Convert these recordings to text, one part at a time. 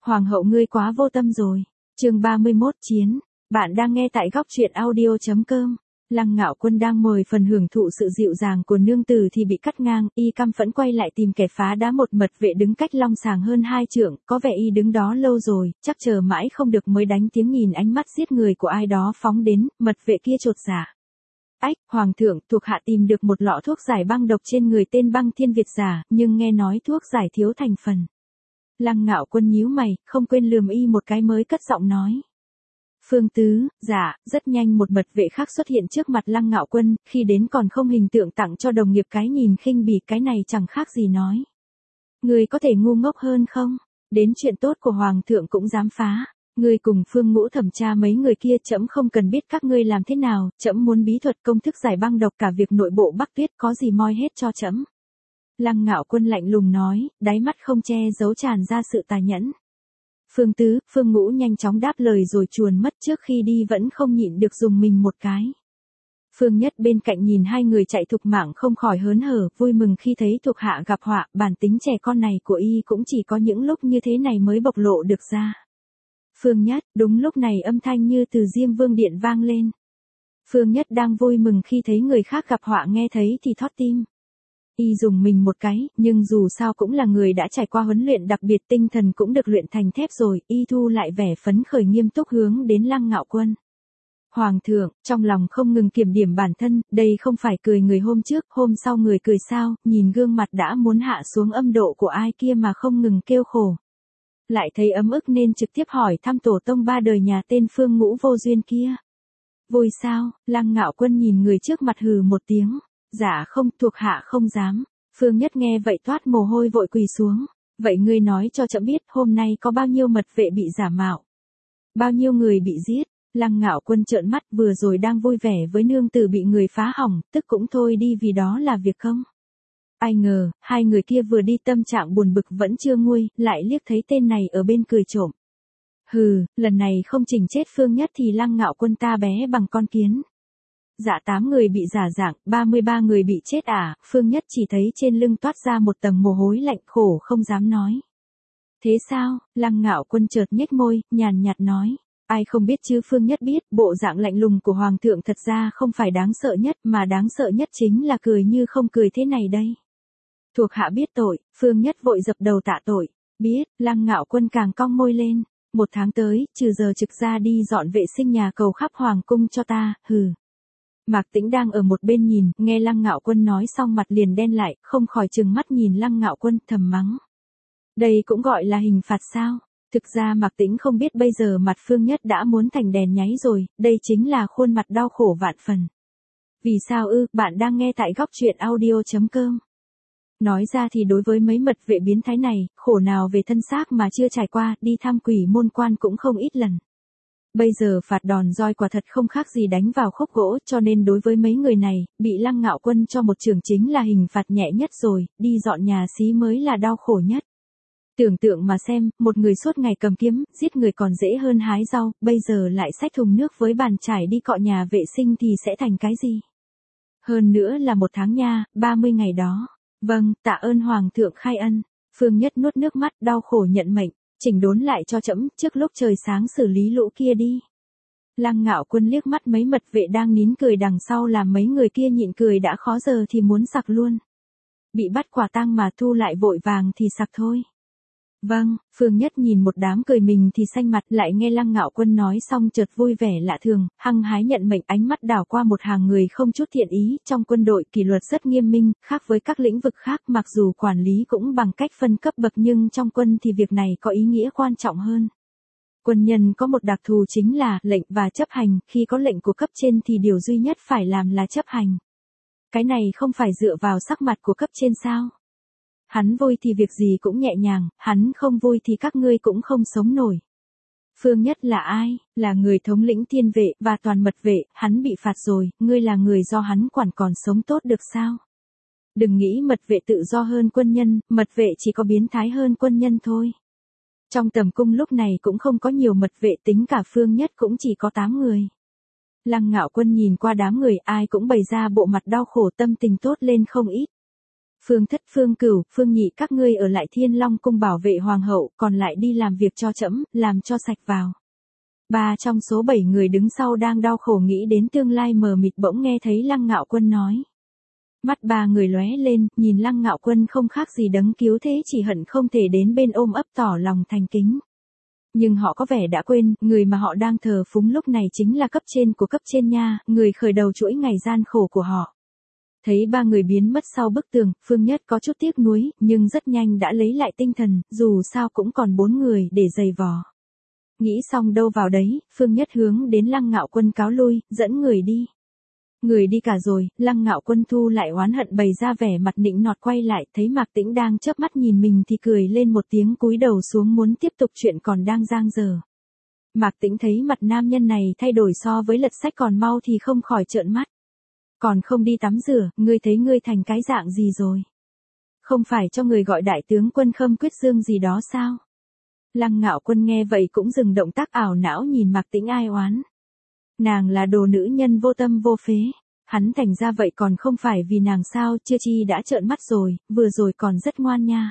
Hoàng hậu ngươi quá vô tâm rồi. Chương 31 chiến. Bạn đang nghe tại góc truyện audio.com. Lăng Ngạo Quân đang mời phần hưởng thụ sự dịu dàng của nương tử thì bị cắt ngang, y căm phẫn quay lại tìm kẻ phá đá. Một mật vệ đứng cách Long Sàng hơn 2 trượng, có vẻ y đứng đó lâu rồi, chắc chờ mãi không được mới đánh tiếng nhìn ánh mắt giết người của ai đó phóng đến. Mật vệ kia chột dạ. Ách, hoàng thượng, thuộc hạ tìm được một lọ thuốc giải băng độc trên người tên Băng Thiên Việt giả, nhưng nghe nói thuốc giải thiếu thành phần. Lăng Ngạo Quân nhíu mày, không quên lườm y một cái mới cất giọng nói. Phương Tứ, dạ, rất nhanh một mật vệ khác xuất hiện trước mặt Lăng Ngạo Quân, khi đến còn không hình tượng tặng cho đồng nghiệp cái nhìn khinh bỉ, cái này chẳng khác gì nói. Người có thể ngu ngốc hơn không? Đến chuyện tốt của hoàng thượng cũng dám phá. Ngươi cùng Phương Ngũ thẩm tra mấy người kia, trẫm không cần biết các ngươi làm thế nào, trẫm muốn bí thuật công thức giải băng độc, cả việc nội bộ Bắc Tuyết có gì moi hết cho trẫm. Lăng Ngạo Quân lạnh lùng nói, đáy mắt không che giấu tràn ra sự tà nhẫn. Phương Tứ, Phương Ngũ nhanh chóng đáp lời rồi chuồn mất, trước khi đi vẫn không nhịn được dùng mình một cái. Phương Nhất bên cạnh nhìn hai người chạy thục mạng không khỏi hớn hở, vui mừng khi thấy thuộc hạ gặp họa. Bản tính trẻ con này của y cũng chỉ có những lúc như thế này mới bộc lộ được ra. Phương Nhất, đúng lúc này âm thanh như từ Diêm Vương điện vang lên. Phương Nhất đang vui mừng khi thấy người khác gặp họa, nghe thấy thì thót tim. Y dùng mình một cái, nhưng dù sao cũng là người đã trải qua huấn luyện đặc biệt, tinh thần cũng được luyện thành thép rồi, y thu lại vẻ phấn khởi nghiêm túc hướng đến Lăng Ngạo Quân. Hoàng thượng, trong lòng không ngừng kiểm điểm bản thân, đây không phải cười người hôm trước, hôm sau người cười sao, nhìn gương mặt đã muốn hạ xuống âm độ của ai kia mà không ngừng kêu khổ. Lại thấy ấm ức nên trực tiếp hỏi thăm tổ tông 3 đời nhà tên Phương Ngũ vô duyên kia. Vui sao? Lăng Ngạo Quân nhìn người trước mặt hừ một tiếng. Dạ không, thuộc hạ không dám. Phương Nhất nghe vậy toát mồ hôi vội quỳ xuống. Vậy ngươi nói cho trẫm biết hôm nay có bao nhiêu mật vệ bị giả mạo? Bao nhiêu người bị giết? Lăng Ngạo Quân trợn mắt, vừa rồi đang vui vẻ với nương tử bị người phá hỏng, tức cũng thôi đi vì đó là việc công. Ai ngờ, hai người kia vừa đi tâm trạng buồn bực vẫn chưa nguôi, lại liếc thấy tên này ở bên cười trộm. Hừ, lần này không chỉnh chết Phương Nhất thì Lăng Ngạo Quân ta bé bằng con kiến. Dạ 8 người bị giả dạng, 33 người bị chết à? Phương Nhất chỉ thấy trên lưng toát ra một tầng mồ hôi lạnh, khổ không dám nói. Thế sao? Lăng Ngạo Quân chợt nhếch môi, nhàn nhạt nói. Ai không biết chứ? Phương Nhất biết, bộ dạng lạnh lùng của hoàng thượng thật ra không phải đáng sợ nhất, mà đáng sợ nhất chính là cười như không cười thế này đây. Thuộc hạ biết tội. Phương Nhất vội dập đầu tạ tội. Biết. Lăng Ngạo Quân càng cong môi lên. 1 tháng tới, trừ giờ trực ra đi dọn vệ sinh nhà cầu khắp hoàng cung cho ta, hừ. Mạc Tĩnh đang ở một bên nhìn, nghe Lăng Ngạo Quân nói xong mặt liền đen lại, không khỏi trừng mắt nhìn Lăng Ngạo Quân, thầm mắng. Đây cũng gọi là hình phạt sao? Thực ra Mạc Tĩnh không biết bây giờ mặt Phương Nhất đã muốn thành đèn nháy rồi, đây chính là khuôn mặt đau khổ vạn phần. Vì sao ư? Bạn đang nghe tại góc truyện audio.com. Nói ra thì đối với mấy mật vệ biến thái này, khổ nào về thân xác mà chưa trải qua, đi thăm Quỷ Môn Quan cũng không ít lần. Bây giờ phạt đòn roi quả thật không khác gì đánh vào khúc gỗ, cho nên đối với mấy người này, bị Lăng Ngạo Quân cho một chưởng chính là hình phạt nhẹ nhất rồi, đi dọn nhà xí mới là đau khổ nhất. Tưởng tượng mà xem, một người suốt ngày cầm kiếm, giết người còn dễ hơn hái rau, bây giờ lại xách thùng nước với bàn chải đi cọ nhà vệ sinh thì sẽ thành cái gì? Hơn nữa là 1 tháng nha, 30 ngày đó. Vâng, tạ ơn hoàng thượng khai ân. Phương Nhất nuốt nước mắt, đau khổ nhận mệnh. Chỉnh đốn lại cho trẫm, trước lúc trời sáng xử lý lũ kia đi. Lăng Ngạo Quân liếc mắt mấy mật vệ đang nín cười đằng sau, làm mấy người kia nhịn cười đã khó giờ thì muốn sặc luôn. Bị bắt quả tang mà thu lại vội vàng thì sặc thôi. Vâng. Phương Nhất nhìn một đám cười mình thì xanh mặt, lại nghe Lăng Ngạo Quân nói xong chợt vui vẻ lạ thường, hăng hái nhận mệnh, ánh mắt đảo qua một hàng người không chút thiện ý. Trong quân đội kỷ luật rất nghiêm minh, khác với các lĩnh vực khác, mặc dù quản lý cũng bằng cách phân cấp bậc nhưng trong quân thì việc này có ý nghĩa quan trọng hơn. Quân nhân có một đặc thù chính là lệnh và chấp hành, khi có lệnh của cấp trên thì điều duy nhất phải làm là chấp hành. Cái này không phải dựa vào sắc mặt của cấp trên sao? Hắn vui thì việc gì cũng nhẹ nhàng, hắn không vui thì các ngươi cũng không sống nổi. Phương Nhất là ai? Là người thống lĩnh thiên vệ và toàn mật vệ, hắn bị phạt rồi, ngươi là người do hắn quản còn sống tốt được sao? Đừng nghĩ mật vệ tự do hơn quân nhân, mật vệ chỉ có biến thái hơn quân nhân thôi. Trong tầm cung lúc này cũng không có nhiều mật vệ, tính cả Phương Nhất cũng chỉ có 8 người. Lăng Ngạo Quân nhìn qua đám người, ai cũng bày ra bộ mặt đau khổ, tâm tình tốt lên không ít. Phương Thất, Phương Cửu, Phương Nhị các ngươi ở lại Thiên Long cung bảo vệ hoàng hậu, còn lại đi làm việc cho trẫm, làm cho sạch vào. Ba trong số 7 người đứng sau đang đau khổ nghĩ đến tương lai mờ mịt bỗng nghe thấy Lăng Ngạo Quân nói. Mắt ba người lóe lên, nhìn Lăng Ngạo Quân không khác gì đấng cứu thế, chỉ hận không thể đến bên ôm ấp tỏ lòng thành kính. Nhưng họ có vẻ đã quên, người mà họ đang thờ phúng lúc này chính là cấp trên của cấp trên nha, người khởi đầu chuỗi ngày gian khổ của họ. Thấy ba người biến mất sau bức tường, Phương Nhất có chút tiếc nuối, nhưng rất nhanh đã lấy lại tinh thần, dù sao cũng còn 4 người để giày vò. Nghĩ xong đâu vào đấy, Phương Nhất hướng đến Lăng Ngạo Quân cáo lui, dẫn người đi. Người đi cả rồi, Lăng Ngạo Quân thu lại oán hận bày ra vẻ mặt nịnh nọt quay lại, thấy Mạc Tĩnh đang chớp mắt nhìn mình thì cười lên một tiếng cúi đầu xuống muốn tiếp tục chuyện còn đang dang dở. Mạc Tĩnh thấy mặt nam nhân này thay đổi so với lật sách còn mau thì không khỏi trợn mắt. Còn không đi tắm rửa, ngươi thấy ngươi thành cái dạng gì rồi? Không phải cho người gọi đại tướng quân Khâm Quyết Dương gì đó sao? Lăng Ngạo Quân nghe vậy cũng dừng động tác ảo não nhìn Mạc Tĩnh ai oán. Nàng là đồ nữ nhân vô tâm vô phế. Hắn thành ra vậy còn không phải vì nàng sao, chưa chi đã trợn mắt rồi, vừa rồi còn rất ngoan nha.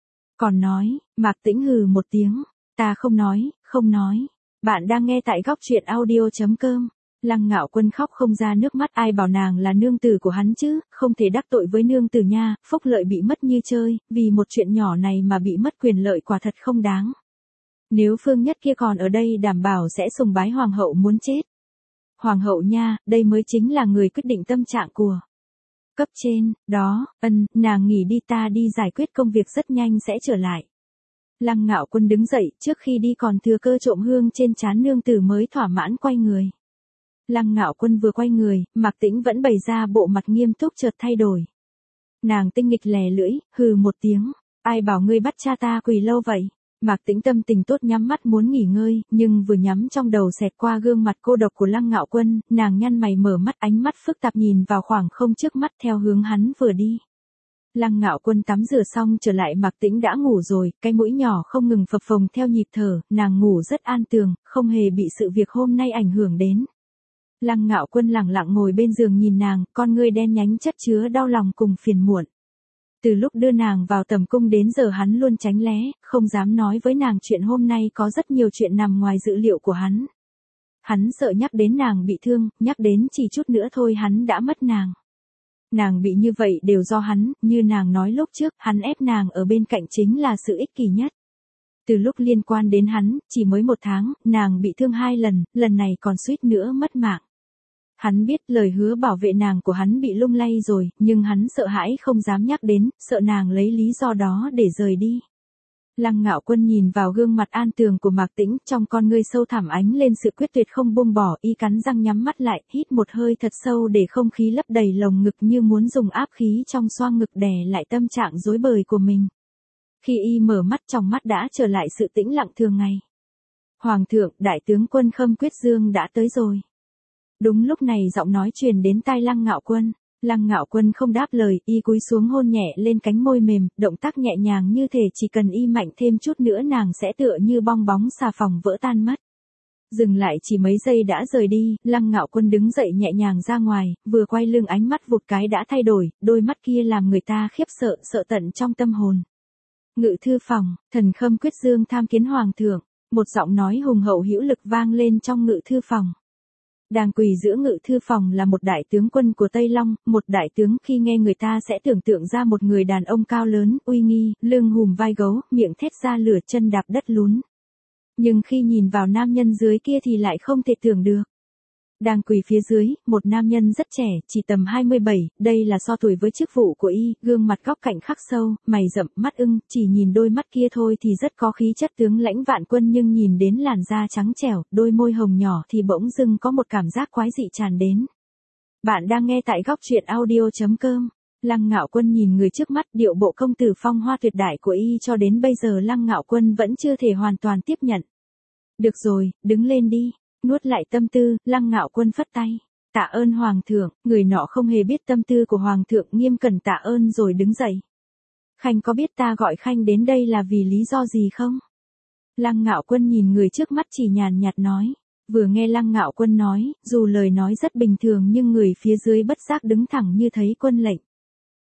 Còn nói, Mạc Tĩnh hừ một tiếng, ta không nói, không nói. Bạn đang nghe tại góc truyện audio.com. Lăng Ngạo Quân khóc không ra nước mắt, ai bảo nàng là nương tử của hắn chứ, không thể đắc tội với nương tử nha, phúc lợi bị mất như chơi, vì một chuyện nhỏ này mà bị mất quyền lợi quả thật không đáng. Nếu Phương Nhất kia còn ở đây đảm bảo sẽ sùng bái hoàng hậu muốn chết. Hoàng hậu nha, đây mới chính là người quyết định tâm trạng của cấp trên, đó, nàng nghỉ đi, ta đi giải quyết công việc rất nhanh sẽ trở lại. Lăng Ngạo Quân đứng dậy, trước khi đi còn thừa cơ trộm hương trên trán nương tử mới thỏa mãn quay người. Lăng Ngạo Quân vừa quay người, Mạc Tĩnh vẫn bày ra bộ mặt nghiêm túc chợt thay đổi. Nàng tinh nghịch lè lưỡi, hừ một tiếng, ai bảo ngươi bắt cha ta quỳ lâu vậy? Mạc Tĩnh tâm tình tốt nhắm mắt muốn nghỉ ngơi, nhưng vừa nhắm trong đầu xẹt qua gương mặt cô độc của Lăng Ngạo Quân, nàng nhăn mày mở mắt, ánh mắt phức tạp nhìn vào khoảng không trước mắt theo hướng hắn vừa đi. Lăng Ngạo Quân tắm rửa xong trở lại, Mạc Tĩnh đã ngủ rồi, cái mũi nhỏ không ngừng phập phồng theo nhịp thở, nàng ngủ rất an tường, không hề bị sự việc hôm nay ảnh hưởng đến. Lăng Ngạo Quân lẳng lặng ngồi bên giường nhìn nàng, con ngươi đen nhánh chất chứa đau lòng cùng phiền muộn. Từ lúc đưa nàng vào tầm cung đến giờ hắn luôn tránh né, không dám nói với nàng chuyện hôm nay, có rất nhiều chuyện nằm ngoài dự liệu của hắn. Hắn sợ nhắc đến nàng bị thương, nhắc đến chỉ chút nữa thôi hắn đã mất nàng. Nàng bị như vậy đều do hắn, như nàng nói lúc trước, hắn ép nàng ở bên cạnh chính là sự ích kỷ nhất. Từ lúc liên quan đến hắn, chỉ mới 1 tháng, nàng bị thương 2 lần, lần này còn suýt nữa mất mạng. Hắn biết lời hứa bảo vệ nàng của hắn bị lung lay rồi, nhưng hắn sợ hãi không dám nhắc đến, sợ nàng lấy lý do đó để rời đi. Lăng Ngạo Quân nhìn vào gương mặt an tường của Mạc Tĩnh, trong con ngươi sâu thẳm ánh lên sự quyết tuyệt không buông bỏ, y cắn răng nhắm mắt lại, hít một hơi thật sâu để không khí lấp đầy lồng ngực như muốn dùng áp khí trong xoang ngực đè lại tâm trạng rối bời của mình. Khi y mở mắt, trong mắt đã trở lại sự tĩnh lặng thường ngày. Hoàng thượng, đại tướng quân Khâm Quyết Dương đã tới rồi. Đúng lúc này giọng nói truyền đến tai Lăng Ngạo Quân. Lăng Ngạo Quân không đáp lời, y cúi xuống hôn nhẹ lên cánh môi mềm, động tác nhẹ nhàng như thể chỉ cần y mạnh thêm chút nữa nàng sẽ tựa như bong bóng xà phòng vỡ tan mất. Dừng lại chỉ mấy giây đã rời đi, Lăng Ngạo Quân đứng dậy nhẹ nhàng ra ngoài, vừa quay lưng ánh mắt vụt cái đã thay đổi, đôi mắt kia làm người ta khiếp sợ, sợ tận trong tâm hồn. Ngự thư phòng, thần Khâm Quyết Dương tham kiến hoàng thượng, một giọng nói hùng hậu hữu lực vang lên trong ngự thư phòng. Đang quỳ giữa ngự thư phòng là một đại tướng quân của Tây Long, một đại tướng khi nghe người ta sẽ tưởng tượng ra một người đàn ông cao lớn, uy nghi, lưng hùm vai gấu, miệng thét ra lửa, chân đạp đất lún. Nhưng khi nhìn vào nam nhân dưới kia thì lại không thể tưởng được. Đang quỳ phía dưới, một nam nhân rất trẻ, chỉ tầm 27, đây là so tuổi với chức vụ của y, gương mặt góc cạnh khắc sâu, mày rậm, mắt ưng, chỉ nhìn đôi mắt kia thôi thì rất có khí chất tướng lãnh vạn quân, nhưng nhìn đến làn da trắng trẻo, đôi môi hồng nhỏ thì bỗng dưng có một cảm giác quái dị tràn đến. Bạn đang nghe tại góc truyện audio.com. Lăng Ngạo Quân nhìn người trước mắt, điệu bộ công tử phong hoa tuyệt đại của y cho đến bây giờ Lăng Ngạo Quân vẫn chưa thể hoàn toàn tiếp nhận. Được rồi, đứng lên đi. Nuốt lại tâm tư, Lăng Ngạo Quân phất tay. Tạ ơn hoàng thượng, người nọ không hề biết tâm tư của hoàng thượng, nghiêm cẩn tạ ơn rồi đứng dậy. Khanh có biết ta gọi Khanh đến đây là vì lý do gì không? Lăng Ngạo Quân nhìn người trước mắt chỉ nhàn nhạt nói. Vừa nghe Lăng Ngạo Quân nói, dù lời nói rất bình thường nhưng người phía dưới bất giác đứng thẳng như thấy quân lệnh.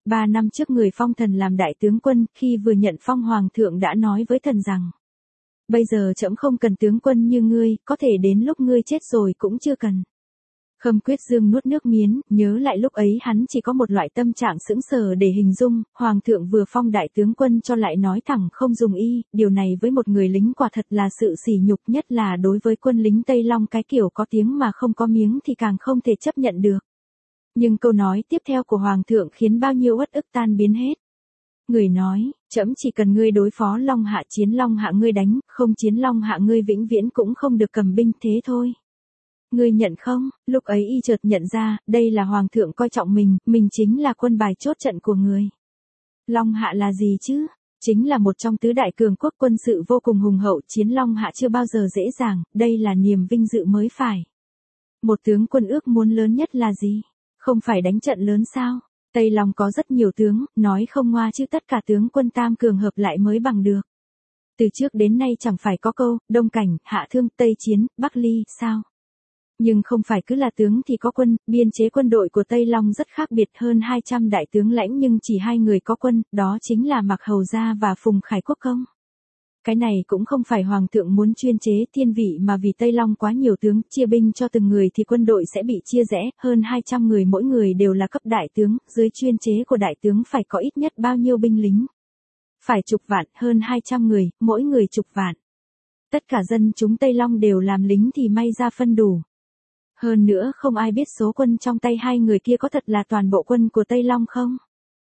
3 năm trước người phong thần làm đại tướng quân, khi vừa nhận phong hoàng thượng đã nói với thần rằng. Bây giờ trẫm không cần tướng quân như ngươi, có thể đến lúc ngươi chết rồi cũng chưa cần. Khâm Quyết Dương nuốt nước miến, nhớ lại lúc ấy hắn chỉ có một loại tâm trạng sững sờ để hình dung, hoàng thượng vừa phong đại tướng quân cho lại nói thẳng không dùng y, điều này với một người lính quả thật là sự sỉ nhục, nhất là đối với quân lính Tây Long cái kiểu có tiếng mà không có miếng thì càng không thể chấp nhận được. Nhưng câu nói tiếp theo của hoàng thượng khiến bao nhiêu uất ức tan biến hết. Người nói, trẫm chỉ cần ngươi đối phó Long Hạ, chiến Long Hạ ngươi đánh, không chiến Long Hạ ngươi vĩnh viễn cũng không được cầm binh, thế thôi. Ngươi nhận không? Lúc ấy y chợt nhận ra, đây là hoàng thượng coi trọng mình chính là quân bài chốt trận của người. Long Hạ là gì chứ? Chính là một trong tứ đại cường quốc, quân sự vô cùng hùng hậu, chiến Long Hạ chưa bao giờ dễ dàng, đây là niềm vinh dự mới phải. Một tướng quân ước muốn lớn nhất là gì? Không phải đánh trận lớn sao? Tây Long có rất nhiều tướng, nói không ngoa chứ tất cả tướng quân tam cường hợp lại mới bằng được. Từ trước đến nay chẳng phải có câu, Đông Cảnh, Hạ Thương, Tây Chiến, Bắc Ly, sao? Nhưng không phải cứ là tướng thì có quân, biên chế quân đội của Tây Long rất khác biệt, hơn 200 đại tướng lãnh nhưng chỉ 2 người có quân, đó chính là Mạc Hầu Gia và Phùng Khải Quốc Công. Cái này cũng không phải hoàng thượng muốn chuyên chế thiên vị mà vì Tây Long quá nhiều tướng, chia binh cho từng người thì quân đội sẽ bị chia rẽ, hơn 200 người mỗi người đều là cấp đại tướng, dưới chuyên chế của đại tướng phải có ít nhất bao nhiêu binh lính? Phải chục vạn, hơn 200 người, mỗi người chục vạn. Tất cả dân chúng Tây Long đều làm lính thì may ra phân đủ. Hơn nữa không ai biết số quân trong tay 2 người kia có thật là toàn bộ quân của Tây Long không?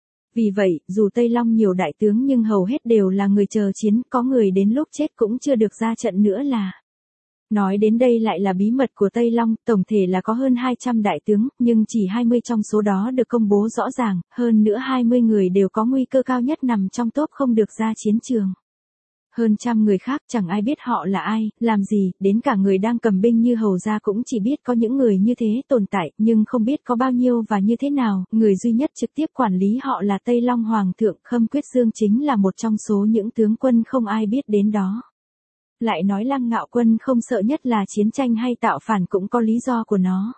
Vì vậy, dù Tây Long nhiều đại tướng nhưng hầu hết đều là người chờ chiến, có người đến lúc chết cũng chưa được ra trận nữa là. Nói đến đây lại là bí mật của Tây Long, tổng thể là có hơn 200 đại tướng, nhưng chỉ 20 trong số đó được công bố rõ ràng, hơn nữa 20 người đều có nguy cơ cao nhất nằm trong top không được ra chiến trường. Hơn trăm người khác chẳng ai biết họ là ai, làm gì, đến cả người đang cầm binh như Hầu Gia cũng chỉ biết có những người như thế tồn tại, nhưng không biết có bao nhiêu và như thế nào, người duy nhất trực tiếp quản lý họ là Tây Long Hoàng thượng, Khâm Quyết Dương chính là một trong số những tướng quân không ai biết đến đó. Lại nói Lăng Ngạo Quân không sợ nhất là chiến tranh hay tạo phản cũng có lý do của nó.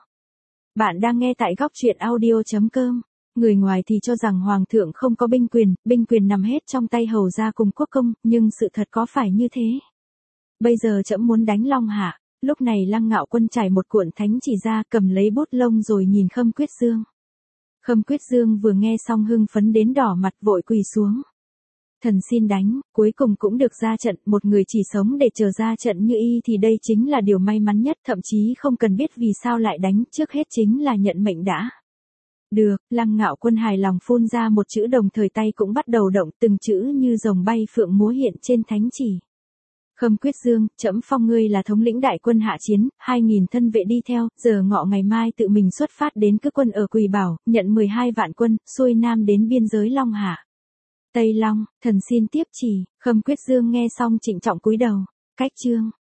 Bạn đang nghe tại Góc Truyện Audio.com. Người ngoài thì cho rằng hoàng thượng không có binh quyền nằm hết trong tay Hầu Gia cùng Quốc Công, nhưng sự thật có phải như thế? Bây giờ trẫm muốn đánh Long Hạ. Lúc này Lăng Ngạo Quân trải một cuộn thánh chỉ ra, cầm lấy bút lông rồi nhìn Khâm Quyết Dương. Khâm Quyết Dương vừa nghe xong hưng phấn đến đỏ mặt vội quỳ xuống. Thần xin đánh, cuối cùng cũng được ra trận, một người chỉ sống để chờ ra trận như y thì đây chính là điều may mắn nhất, thậm chí không cần biết vì sao lại đánh, trước hết chính là nhận mệnh đã. Được, Lăng Ngạo Quân hài lòng phun ra một chữ, đồng thời tay cũng bắt đầu động, từng chữ như rồng bay phượng múa hiện trên thánh chỉ. Khâm Quyết Dương, trẫm phong ngươi là thống lĩnh đại quân hạ chiến, 2.000 thân vệ đi theo, giờ ngọ ngày mai tự mình xuất phát đến cứ quân ở Quỳ Bảo, nhận 12 vạn quân, xuôi nam đến biên giới Long Hạ. Tây Long, thần xin tiếp chỉ. Khâm Quyết Dương nghe xong trịnh trọng cúi đầu. Cách chương.